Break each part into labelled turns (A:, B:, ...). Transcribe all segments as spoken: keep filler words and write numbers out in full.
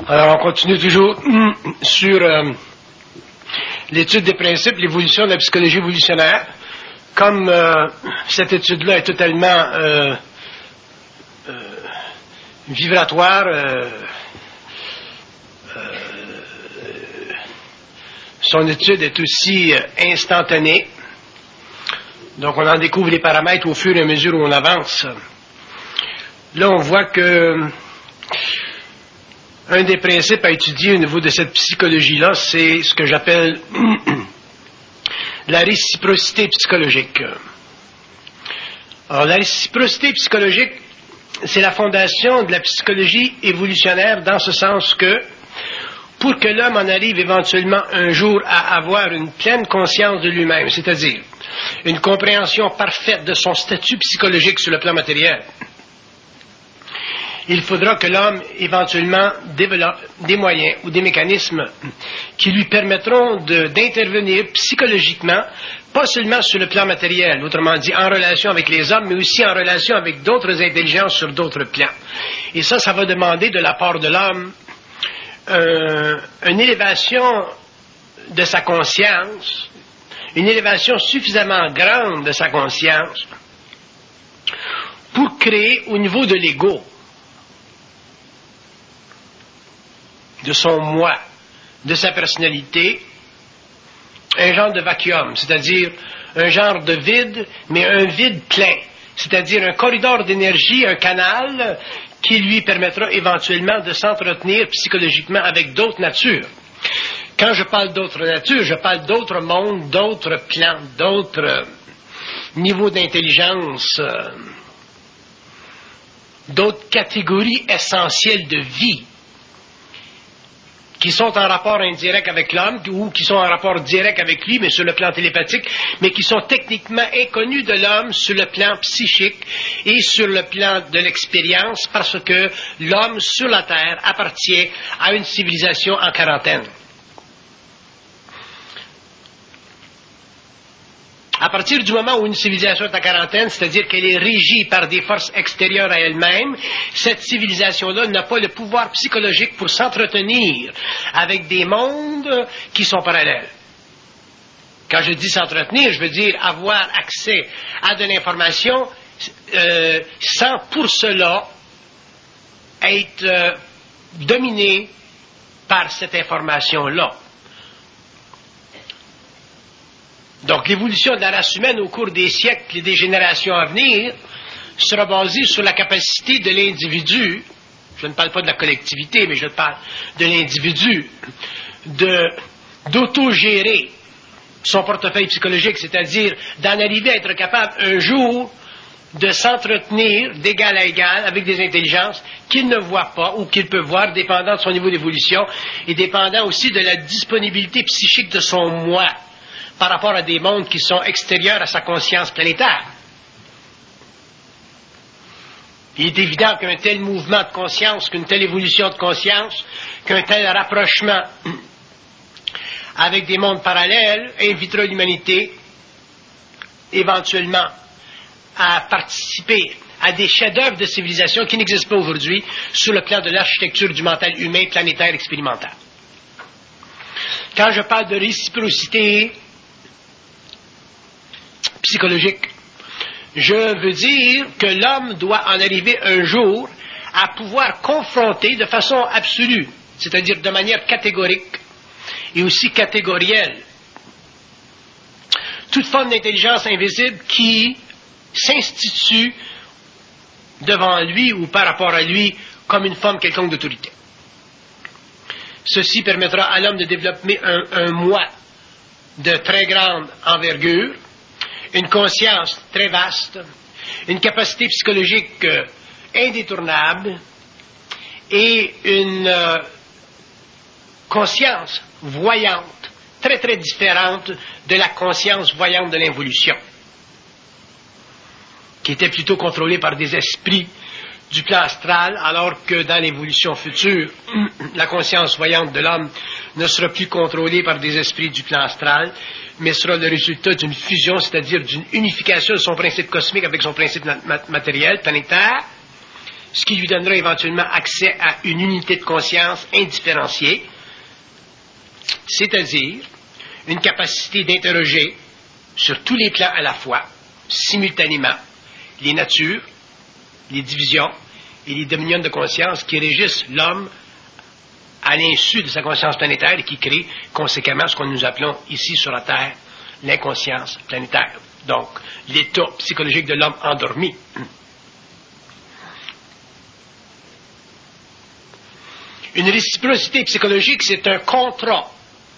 A: Alors, on continue toujours sur euh, l'étude des principes, l'évolution de la psychologie évolutionnaire. Comme euh, cette étude-là est totalement euh, euh, vibratoire, euh, euh, son étude est aussi euh, instantanée. Donc, on en découvre les paramètres au fur et à mesure où on avance. Là, on voit que un des principes à étudier au niveau de cette psychologie-là, c'est ce que j'appelle la réciprocité psychologique. Alors, la réciprocité psychologique, c'est la fondation de la psychologie évolutionnaire dans ce sens que, pour que l'homme en arrive éventuellement un jour à avoir une pleine conscience de lui-même, c'est-à-dire une compréhension parfaite de son statut psychologique sur le plan matériel, il faudra que l'homme éventuellement développe des moyens ou des mécanismes qui lui permettront de, d'intervenir psychologiquement, pas seulement sur le plan matériel, autrement dit en relation avec les hommes, mais aussi en relation avec d'autres intelligences sur d'autres plans. Et ça, ça va demander de la part de l'homme euh, une élévation de sa conscience, une élévation suffisamment grande de sa conscience pour créer au niveau de l'ego, de son moi, de sa personnalité, un genre de vacuum, c'est-à-dire un genre de vide, mais un vide plein, c'est-à-dire un corridor d'énergie, un canal qui lui permettra éventuellement de s'entretenir psychologiquement avec d'autres natures. Quand je parle d'autres natures, je parle d'autres mondes, d'autres plans, d'autres niveaux d'intelligence, d'autres catégories essentielles de vie, qui sont en rapport indirect avec l'homme, ou qui sont en rapport direct avec lui, mais sur le plan télépathique, mais qui sont techniquement inconnus de l'homme sur le plan psychique et sur le plan de l'expérience, parce que l'homme sur la Terre appartient à une civilisation en quarantaine. À partir du moment où une civilisation est en quarantaine, c'est-à-dire qu'elle est régie par des forces extérieures à elle-même, cette civilisation-là n'a pas le pouvoir psychologique pour s'entretenir avec des mondes qui sont parallèles. Quand je dis s'entretenir, je veux dire avoir accès à de l'information euh, sans pour cela être euh, dominé par cette information-là. Donc, l'évolution de la race humaine au cours des siècles et des générations à venir sera basée sur la capacité de l'individu, je ne parle pas de la collectivité, mais je parle de l'individu, de, d'autogérer son portefeuille psychologique, c'est-à-dire d'en arriver à être capable un jour de s'entretenir d'égal à égal avec des intelligences qu'il ne voit pas ou qu'il peut voir, dépendant de son niveau d'évolution et dépendant aussi de la disponibilité psychique de son moi par rapport à des mondes qui sont extérieurs à sa conscience planétaire. Il est évident qu'un tel mouvement de conscience, qu'une telle évolution de conscience, qu'un tel rapprochement avec des mondes parallèles invitera l'humanité éventuellement à participer à des chefs-d'œuvre de civilisation qui n'existent pas aujourd'hui sur le plan de l'architecture du mental humain planétaire expérimental. Quand je parle de réciprocité psychologique, je veux dire que l'homme doit en arriver un jour à pouvoir confronter de façon absolue, c'est-à-dire de manière catégorique et aussi catégorielle, toute forme d'intelligence invisible qui s'institue devant lui ou par rapport à lui comme une forme quelconque d'autorité. Ceci permettra à l'homme de développer un, un moi de très grande envergure, une conscience très vaste, une capacité psychologique euh, indétournable et une euh, conscience voyante, très très différente de la conscience voyante de l'involution, qui était plutôt contrôlée par des esprits du plan astral, alors que dans l'évolution future, la conscience voyante de l'homme ne sera plus contrôlée par des esprits du plan astral, mais sera le résultat d'une fusion, c'est-à-dire d'une unification de son principe cosmique avec son principe matériel, planétaire, ce qui lui donnera éventuellement accès à une unité de conscience indifférenciée, c'est-à-dire une capacité d'interroger sur tous les plans à la fois, simultanément, les natures, les divisions et les dominions de conscience qui régissent l'homme à l'insu de sa conscience planétaire et qui créent conséquemment ce que nous appelons ici sur la Terre l'inconscience planétaire. Donc, l'état psychologique de l'homme endormi. Une réciprocité psychologique, c'est un contrat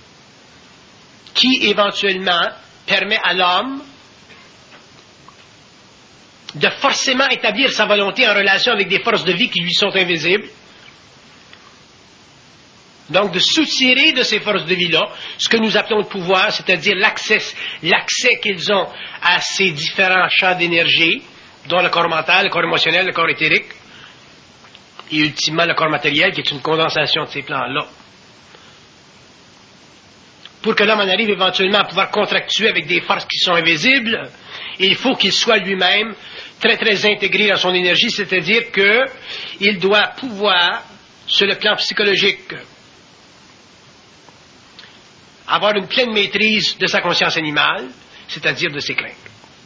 A: qui éventuellement permet à l'homme de forcément établir sa volonté en relation avec des forces de vie qui lui sont invisibles. Donc, de soutirer de ces forces de vie-là ce que nous appelons le pouvoir, c'est-à-dire l'accès, l'accès qu'ils ont à ces différents champs d'énergie, dont le corps mental, le corps émotionnel, le corps éthérique, et ultimement le corps matériel, qui est une condensation de ces plans-là. Pour que l'homme en arrive éventuellement à pouvoir contractuer avec des forces qui sont invisibles, il faut qu'il soit lui-même très très intégré dans son énergie, c'est-à-dire qu'il doit pouvoir, sur le plan psychologique, avoir une pleine maîtrise de sa conscience animale, c'est-à-dire de ses craintes.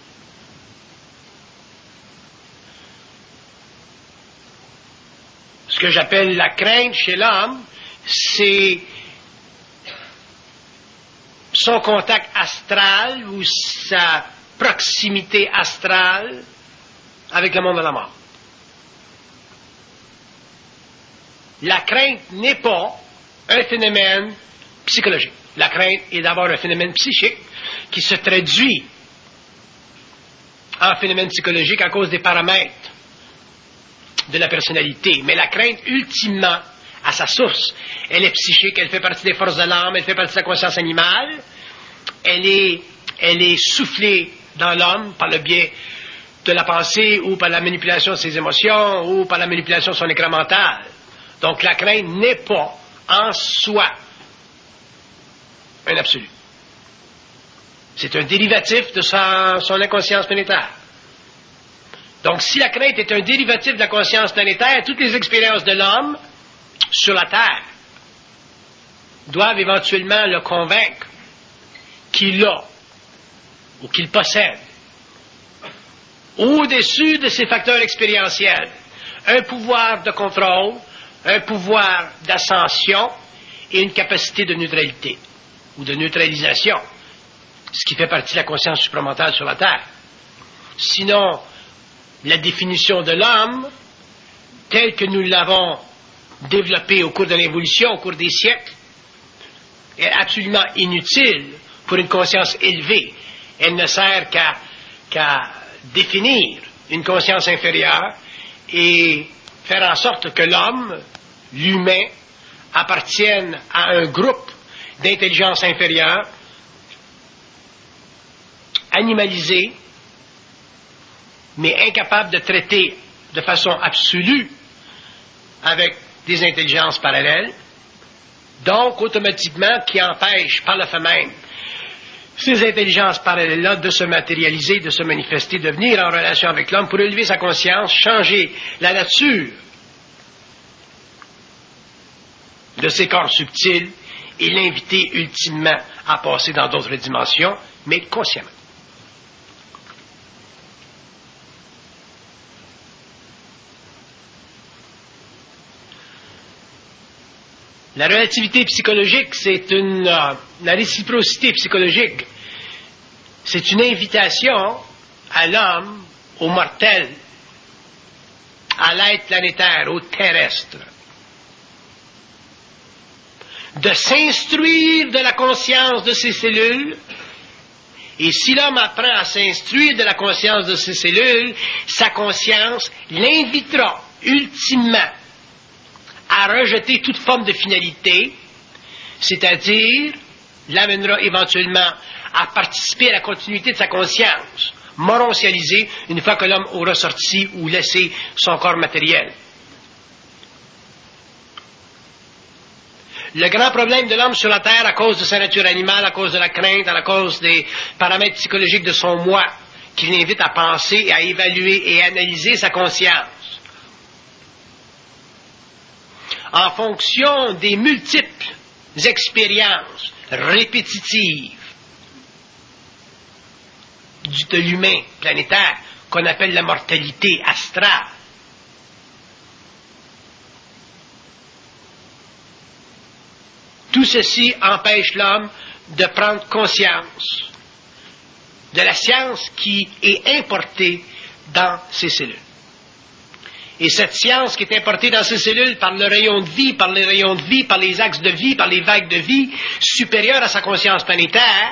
A: Ce que j'appelle la crainte chez l'homme, c'est son contact astral ou sa proximité astrale avec le monde de la mort. La crainte n'est pas un phénomène psychologique. La crainte est d'abord un phénomène psychique qui se traduit en phénomène psychologique à cause des paramètres de la personnalité. Mais la crainte, ultimement, à sa source, elle est psychique, elle fait partie des forces de l'âme, elle fait partie de la conscience animale, elle est, elle est soufflée dans l'homme par le biais de la pensée ou par la manipulation de ses émotions ou par la manipulation de son écran mental. Donc la crainte n'est pas en soi un absolu. C'est un dérivatif de sa, son inconscience planétaire. Donc si la crainte est un dérivatif de la conscience planétaire, toutes les expériences de l'homme sur la Terre doivent éventuellement le convaincre qu'il a ou qu'il possède au-dessus de ses facteurs expérientiels un pouvoir de contrôle, un pouvoir d'ascension et une capacité de neutralité ou de neutralisation, ce qui fait partie de la conscience supramentale sur la Terre. Sinon, la définition de l'homme, telle que nous l'avons développée au cours de l'évolution, au cours des siècles, est absolument inutile pour une conscience élevée. Elle ne sert qu'à, qu'à définir une conscience inférieure et faire en sorte que l'homme, l'humain, appartienne à un groupe d'intelligence inférieure, animalisé, mais incapable de traiter de façon absolue avec des intelligences parallèles, donc automatiquement qui empêche par le fait même ces intelligences parallèles-là de se matérialiser, de se manifester, de venir en relation avec l'homme pour élever sa conscience, changer la nature de ses corps subtils et l'inviter ultimement à passer dans d'autres dimensions, mais consciemment. La relativité psychologique, c'est une... Euh, la réciprocité psychologique, c'est une invitation à l'homme, au mortel, à l'être planétaire, au terrestre, de s'instruire de la conscience de ses cellules. Et si l'homme apprend à s'instruire de la conscience de ses cellules, sa conscience l'invitera ultimement à rejeter toute forme de finalité, c'est-à-dire l'amènera éventuellement à participer à la continuité de sa conscience, moroncialisée, une fois que l'homme aura sorti ou laissé son corps matériel. Le grand problème de l'homme sur la Terre, à cause de sa nature animale, à cause de la crainte, à cause des paramètres psychologiques de son moi, qui l'invite à penser, à évaluer et à analyser sa conscience, en fonction des multiples expériences répétitives de l'humain planétaire qu'on appelle la mortalité astrale. Tout ceci empêche l'homme de prendre conscience de la science qui est importée dans ses cellules. Et cette science qui est importée dans ces cellules par le rayon de vie, par les rayons de vie, par les axes de vie, par les vagues de vie, supérieures à sa conscience planétaire,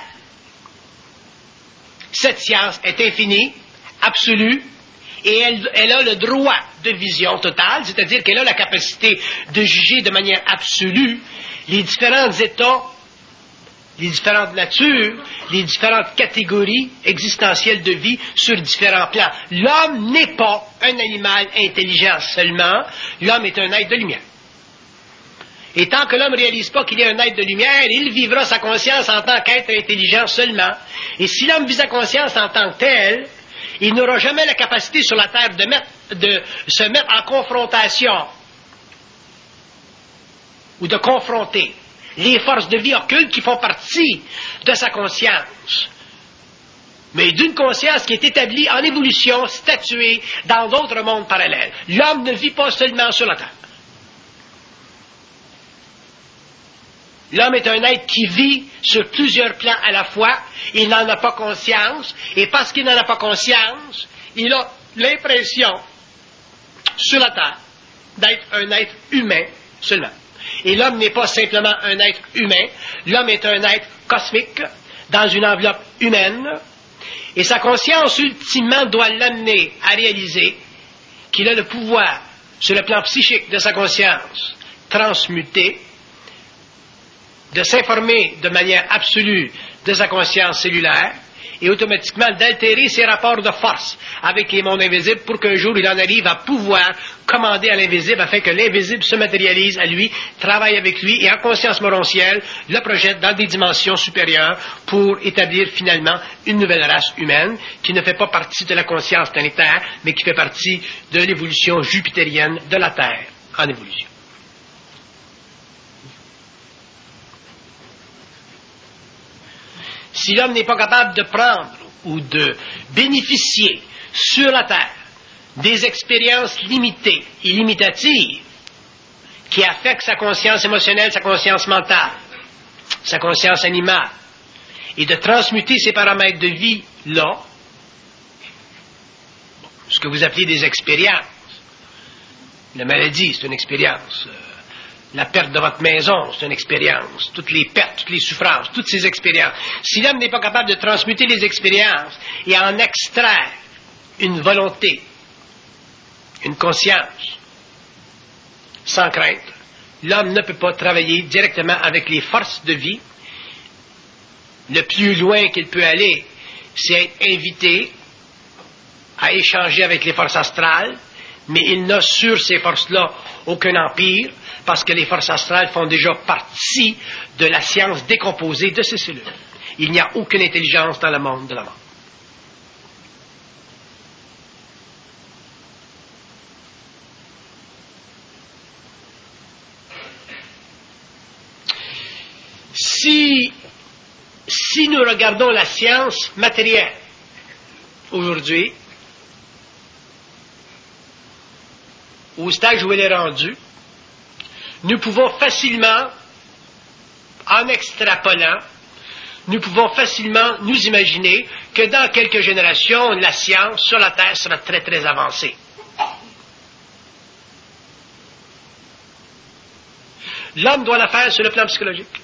A: cette science est infinie, absolue, et elle, elle a le droit de vision totale, c'est-à-dire qu'elle a la capacité de juger de manière absolue les différents états, les différentes natures, les différentes catégories existentielles de vie sur différents plans. L'homme n'est pas un animal intelligent seulement, l'homme est un être de lumière. Et tant que l'homme ne réalise pas qu'il est un être de lumière, il vivra sa conscience en tant qu'être intelligent seulement. Et si l'homme vit sa conscience en tant que tel, il n'aura jamais la capacité sur la terre de, mettre, de se mettre en confrontation ou de confronter les forces de vie occultes qui font partie de sa conscience, mais d'une conscience qui est établie en évolution, statuée dans d'autres mondes parallèles. L'homme ne vit pas seulement sur la terre. L'homme est un être qui vit sur plusieurs plans à la fois, il n'en a pas conscience, et parce qu'il n'en a pas conscience, il a l'impression, sur la terre, d'être un être humain seulement. Et l'homme n'est pas simplement un être humain, l'homme est un être cosmique, dans une enveloppe humaine, et sa conscience ultimement doit l'amener à réaliser qu'il a le pouvoir, sur le plan psychique de sa conscience, transmuté, de s'informer de manière absolue de sa conscience cellulaire et automatiquement d'altérer ses rapports de force avec les mondes invisibles pour qu'un jour il en arrive à pouvoir commander à l'invisible afin que l'invisible se matérialise à lui, travaille avec lui et en conscience morontielle le projette dans des dimensions supérieures pour établir finalement une nouvelle race humaine qui ne fait pas partie de la conscience planétaire mais qui fait partie de l'évolution jupitérienne de la Terre en évolution. Si l'homme n'est pas capable de prendre ou de bénéficier sur la Terre des expériences limitées et limitatives qui affectent sa conscience émotionnelle, sa conscience mentale, sa conscience animale, et de transmuter ces paramètres de vie-là, ce que vous appelez des expériences. La maladie, c'est une expérience. La perte de votre maison, c'est une expérience. Toutes les pertes, toutes les souffrances, toutes ces expériences. Si l'homme n'est pas capable de transmuter les expériences et en extraire une volonté, une conscience, sans crainte, l'homme ne peut pas travailler directement avec les forces de vie. Le plus loin qu'il peut aller, c'est être invité à échanger avec les forces astrales, mais il n'a sur ces forces-là aucun empire, parce que les forces astrales font déjà partie de la science décomposée de ces cellules. Il n'y a aucune intelligence dans le monde de la mort. Si, si nous regardons la science matérielle aujourd'hui, au stade où elle est rendue, nous pouvons facilement, en extrapolant, nous pouvons facilement nous imaginer que dans quelques générations, la science sur la Terre sera très très avancée. L'homme doit la faire sur le plan psychologique,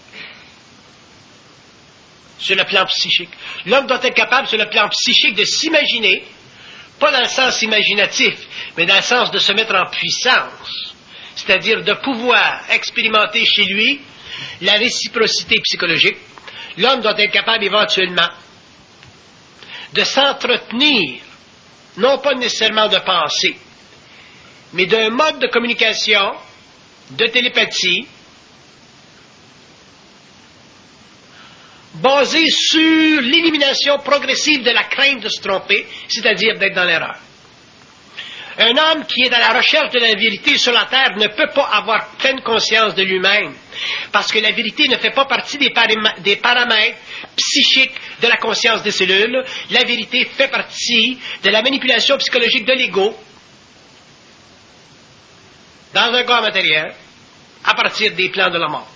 A: sur le plan psychique. L'homme doit être capable sur le plan psychique de s'imaginer, pas dans le sens imaginatif, mais dans le sens de se mettre en puissance, c'est-à-dire de pouvoir expérimenter chez lui la réciprocité psychologique. L'homme doit être capable éventuellement de s'entretenir, non pas nécessairement de penser, mais d'un mode de communication, de télépathie, basé sur l'élimination progressive de la crainte de se tromper, c'est-à-dire d'être dans l'erreur. Un homme qui est à la recherche de la vérité sur la terre ne peut pas avoir pleine conscience de lui-même, parce que la vérité ne fait pas partie des, param- des paramètres psychiques de la conscience des cellules. La vérité fait partie de la manipulation psychologique de l'ego dans un corps matériel à partir des plans de la mort.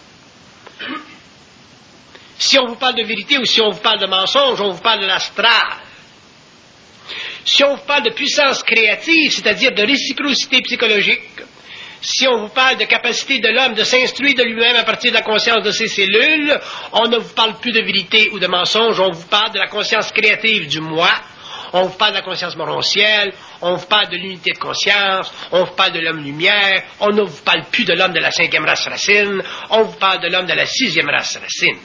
A: Si on vous parle de vérité ou si on vous parle de mensonge, on vous parle de l'astral. Si on vous parle de puissance créative, c'est-à-dire de réciprocité psychologique, si on vous parle de capacité de l'homme de s'instruire de lui-même à partir de la conscience de ses cellules, on ne vous parle plus de vérité ou de mensonge, on vous parle de la conscience créative du moi, on vous parle de la conscience morontielle, on vous parle de l'unité de conscience, on vous parle de l'homme lumière, on ne vous parle plus de l'homme de la cinquième race racine, on vous parle de l'homme de la sixième race racine.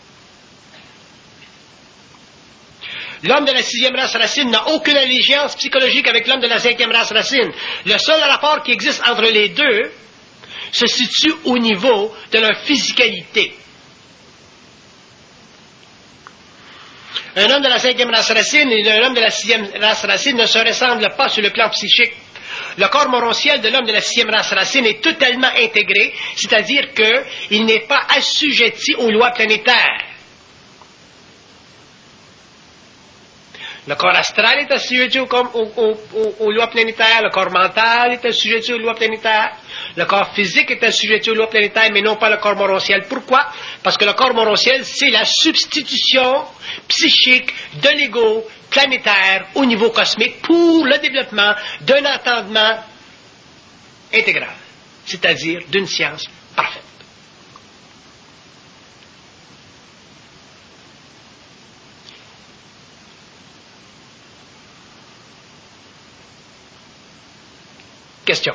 A: L'homme de la sixième race racine n'a aucune allégeance psychologique avec l'homme de la cinquième race racine. Le seul rapport qui existe entre les deux se situe au niveau de leur physicalité. Un homme de la cinquième race racine et un homme de la sixième race racine ne se ressemblent pas sur le plan psychique. Le corps morontiel de l'homme de la sixième race racine est totalement intégré, c'est-à-dire qu'il n'est pas assujetti aux lois planétaires. Le corps astral est assujetti aux, aux, aux, aux lois planétaires, le corps mental est assujetti aux lois planétaires, le corps physique est assujetti aux lois planétaires, mais non pas le corps morontiel. Pourquoi? Parce que le corps morontiel, c'est la substitution psychique de l'ego planétaire au niveau cosmique pour le développement d'un entendement intégral, c'est-à-dire d'une science parfaite. Question.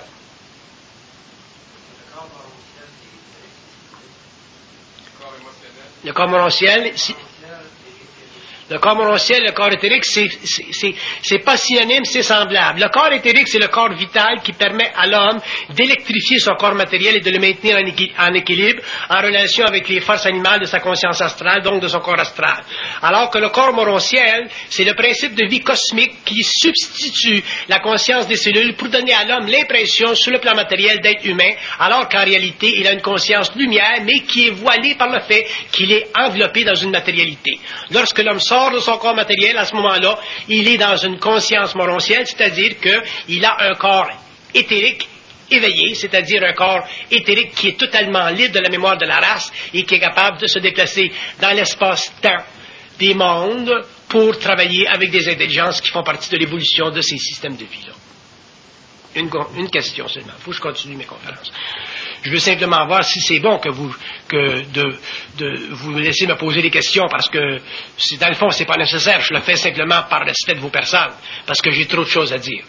A: Le corps morontiel, c'est, le corps morontiel, le corps éthérique, c'est, c'est, c'est, c'est pas synonyme, c'est semblable. Le corps éthérique, c'est le corps vital qui permet à l'homme d'électrifier son corps matériel et de le maintenir en, équi- en équilibre, en relation avec les forces animales de sa conscience astrale, donc de son corps astral. Alors que le corps morontiel, c'est le principe de vie cosmique qui substitue la conscience des cellules pour donner à l'homme l'impression, sur le plan matériel, d'être humain, alors qu'en réalité, il a une conscience lumière, mais qui est voilée par le fait qu'il est enveloppé dans une matérialité. Lorsque l'homme sort de son corps matériel, à ce moment-là, il est dans une conscience morontielle, c'est-à-dire qu'il a un corps éthérique éveillé, c'est-à-dire un corps éthérique qui est totalement libre de la mémoire de la race et qui est capable de se déplacer dans l'espace-temps des mondes pour travailler avec des intelligences qui font partie de l'évolution de ces systèmes de vie-là. Une, une question seulement. Il faut que je continue mes conférences. Je veux simplement voir si c'est bon que vous que de, de vous me laissez me poser des questions, parce que c'est, dans le fond, c'est pas nécessaire. Je le fais simplement par respect de vos personnes, parce que j'ai trop de choses à dire.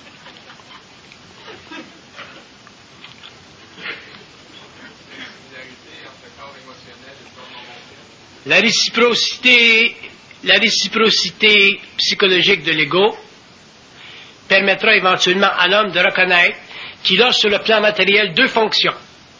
A: La réciprocité, la réciprocité psychologique de l'ego permettra éventuellement à l'homme de reconnaître qu'il a sur le plan matériel deux fonctions.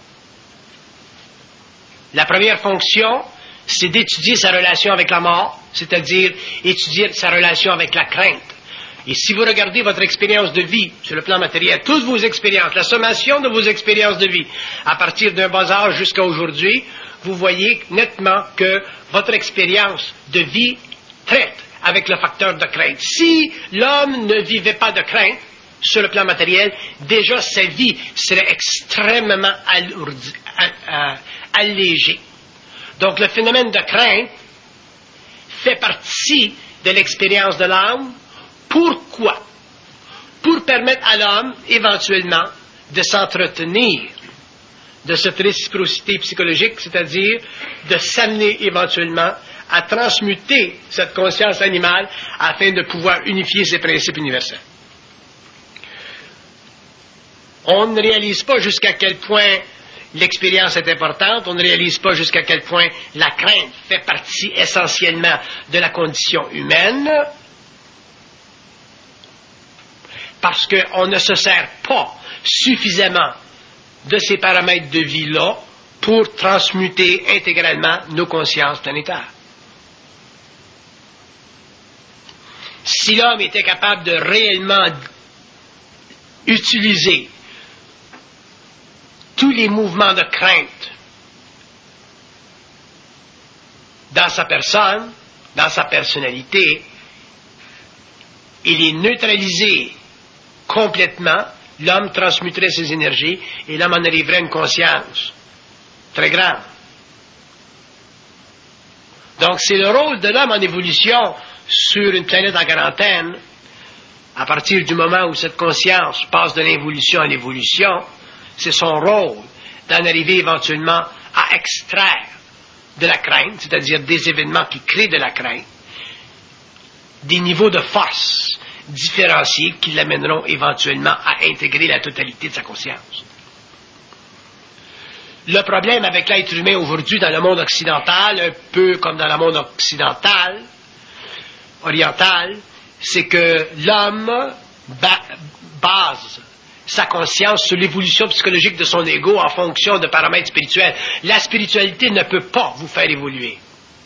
A: La première fonction, c'est d'étudier sa relation avec la mort, c'est-à-dire étudier sa relation avec la crainte. Et si vous regardez votre expérience de vie sur le plan matériel, toutes vos expériences, la sommation de vos expériences de vie, à partir d'un bas âge jusqu'à aujourd'hui, vous voyez nettement que votre expérience de vie traite avec le facteur de crainte. Si l'homme ne vivait pas de crainte sur le plan matériel, déjà sa vie serait extrêmement alourdi, à, à, allégée. Donc le phénomène de crainte fait partie de l'expérience de l'âme. Pourquoi? Pour permettre à l'homme, éventuellement, de s'entretenir de cette réciprocité psychologique, c'est-à-dire de s'amener éventuellement à transmuter cette conscience animale afin de pouvoir unifier ces principes universels. On ne réalise pas jusqu'à quel point l'expérience est importante, on ne réalise pas jusqu'à quel point la crainte fait partie essentiellement de la condition humaine, parce qu'on ne se sert pas suffisamment de ces paramètres de vie-là pour transmuter intégralement nos consciences planétaires. Si l'homme était capable de réellement utiliser tous les mouvements de crainte dans sa personne, dans sa personnalité, et les neutraliser complètement, l'homme transmuterait ses énergies et l'homme en arriverait à une conscience très grande. Donc c'est le rôle de l'homme en évolution sur une planète en quarantaine, à partir du moment où cette conscience passe de l'involution à l'évolution, c'est son rôle d'en arriver éventuellement à extraire de la crainte, c'est-à-dire des événements qui créent de la crainte, des niveaux de force différenciés qui l'amèneront éventuellement à intégrer la totalité de sa conscience. Le problème avec l'être humain aujourd'hui dans le monde occidental, un peu comme dans le monde occidental, oriental, c'est que l'homme ba- base sa conscience sur l'évolution psychologique de son ego en fonction de paramètres spirituels. La spiritualité ne peut pas vous faire évoluer.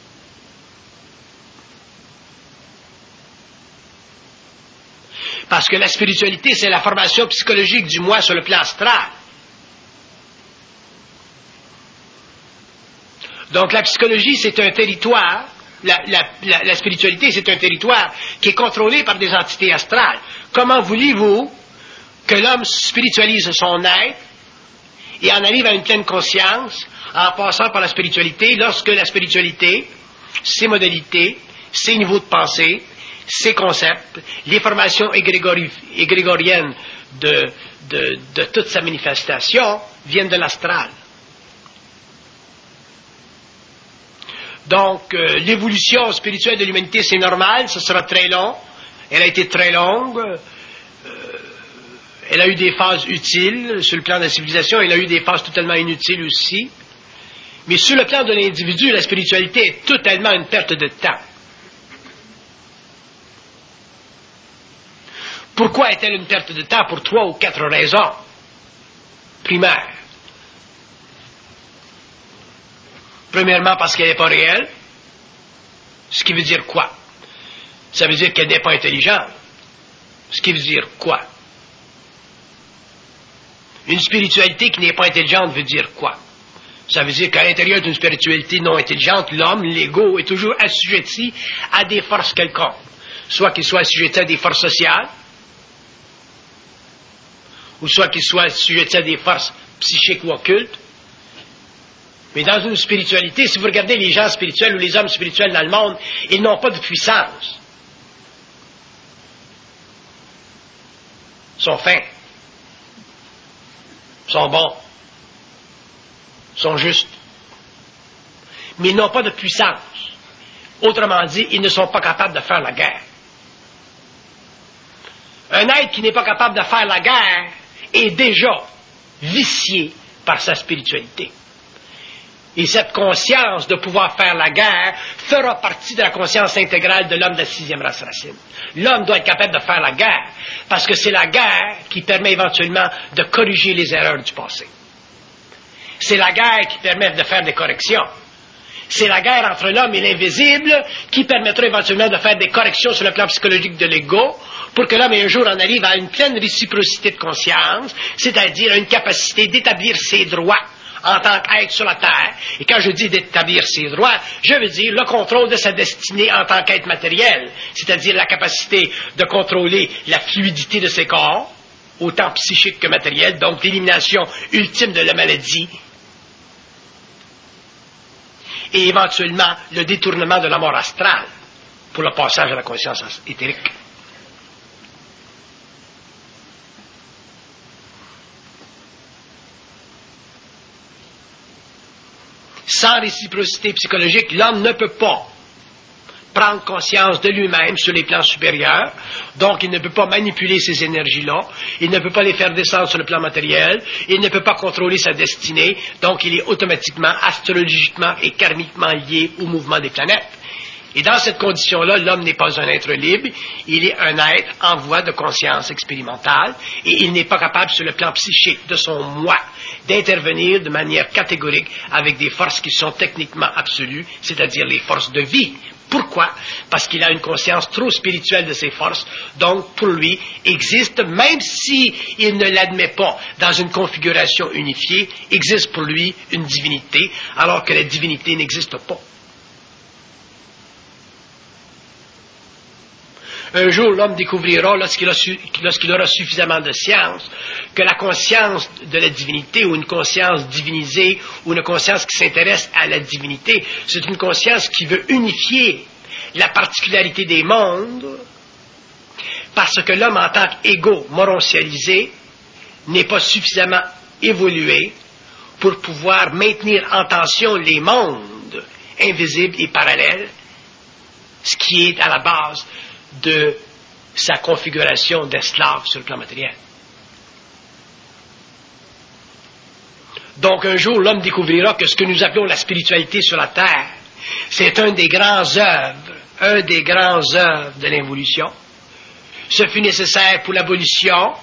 A: Parce que la spiritualité, c'est la formation psychologique du moi sur le plan astral. Donc la psychologie, c'est un territoire, la, la, la, la spiritualité, c'est un territoire qui est contrôlé par des entités astrales. Comment voulez-vous que l'homme spiritualise son être et en arrive à une pleine conscience en passant par la spiritualité, lorsque la spiritualité, ses modalités, ses niveaux de pensée, ses concepts, les formations égrégori- égrégoriennes de, de, de toute sa manifestation viennent de l'astral. Donc, euh, l'évolution spirituelle de l'humanité, c'est normal, ce sera très long. Elle a été très longue. Euh, elle a eu des phases utiles sur le plan de la civilisation. Elle a eu des phases totalement inutiles aussi. Mais sur le plan de l'individu, la spiritualité est totalement une perte de temps. Pourquoi est-elle une perte de temps? Pour trois ou quatre raisons primaires. Premièrement, parce qu'elle n'est pas réelle. Ce qui veut dire quoi? Ça veut dire qu'elle n'est pas intelligente. Ce qui veut dire quoi? Une spiritualité qui n'est pas intelligente veut dire quoi? Ça veut dire qu'à l'intérieur d'une spiritualité non intelligente, l'homme, l'ego, est toujours assujetti à des forces quelconques. Soit qu'il soit assujetti à des forces sociales, ou soit qu'il soit assujetti à des forces psychiques ou occultes. Mais dans une spiritualité, si vous regardez les gens spirituels ou les hommes spirituels dans le monde, ils n'ont pas de puissance. Ils sont fins. Ils sont bons. Ils sont justes. Mais ils n'ont pas de puissance. Autrement dit, ils ne sont pas capables de faire la guerre. Un être qui n'est pas capable de faire la guerre est déjà vicié par sa spiritualité. Et cette conscience de pouvoir faire la guerre fera partie de la conscience intégrale de l'homme de la sixième race racine. L'homme doit être capable de faire la guerre, parce que c'est la guerre qui permet éventuellement de corriger les erreurs du passé. C'est la guerre qui permet de faire des corrections. C'est la guerre entre l'homme et l'invisible qui permettra éventuellement de faire des corrections sur le plan psychologique de l'ego, pour que l'homme un jour en arrive à une pleine réciprocité de conscience, c'est-à-dire à une capacité d'établir ses droits en tant qu'être sur la terre. Et quand je dis d'établir ses droits, je veux dire le contrôle de sa destinée en tant qu'être matériel, c'est-à-dire la capacité de contrôler la fluidité de ses corps, autant psychique que matériel, donc l'élimination ultime de la maladie, et éventuellement le détournement de la mort astrale pour le passage à la conscience éthérique. Sans réciprocité psychologique, l'homme ne peut pas prendre conscience de lui-même sur les plans supérieurs, donc il ne peut pas manipuler ces énergies-là, il ne peut pas les faire descendre sur le plan matériel, il ne peut pas contrôler sa destinée, donc il est automatiquement, astrologiquement et karmiquement lié au mouvement des planètes. Et dans cette condition-là, l'homme n'est pas un être libre, il est un être en voie de conscience expérimentale, et il n'est pas capable, sur le plan psychique de son moi, d'intervenir de manière catégorique avec des forces qui sont techniquement absolues, c'est-à-dire les forces de vie. Pourquoi? Parce qu'il a une conscience trop spirituelle de ses forces, donc pour lui existe, même si il ne l'admet pas dans une configuration unifiée, existe pour lui une divinité, alors que la divinité n'existe pas. Un jour, l'homme découvrira, lorsqu'il, a su, lorsqu'il aura suffisamment de science, que la conscience de la divinité, ou une conscience divinisée, ou une conscience qui s'intéresse à la divinité, c'est une conscience qui veut unifier la particularité des mondes, parce que l'homme, en tant qu'égo moroncialisé, n'est pas suffisamment évolué pour pouvoir maintenir en tension les mondes invisibles et parallèles, ce qui est à la base de sa configuration d'esclave sur le plan matériel. Donc un jour, l'homme découvrira que ce que nous appelons la spiritualité sur la Terre, c'est un des grands œuvres, un des grands œuvres de l'évolution. Ce fut nécessaire pour l'abolition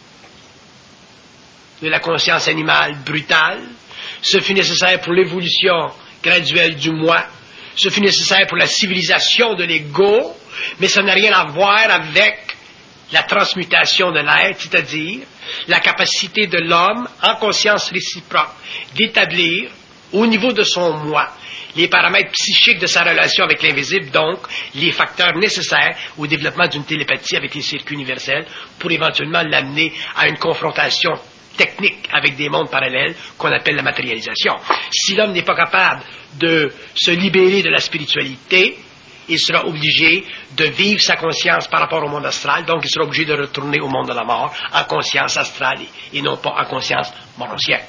A: de la conscience animale brutale, ce fut nécessaire pour l'évolution graduelle du moi, ce fut nécessaire pour la civilisation de l'ego, mais ça n'a rien à voir avec la transmutation de l'être, c'est-à-dire la capacité de l'homme, en conscience réciproque, d'établir au niveau de son moi les paramètres psychiques de sa relation avec l'invisible, donc les facteurs nécessaires au développement d'une télépathie avec les circuits universels pour éventuellement l'amener à une confrontation technique avec des mondes parallèles qu'on appelle la matérialisation. Si l'homme n'est pas capable de se libérer de la spiritualité, il sera obligé de vivre sa conscience par rapport au monde astral, donc il sera obligé de retourner au monde de la mort en conscience astrale et non pas en conscience moroncienne.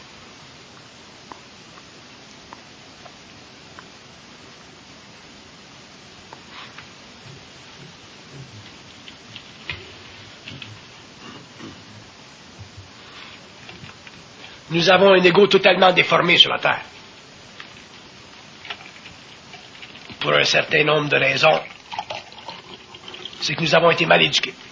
A: Nous avons un ego totalement déformé sur la Terre. Pour un certain nombre de raisons, c'est que nous avons été mal éduqués.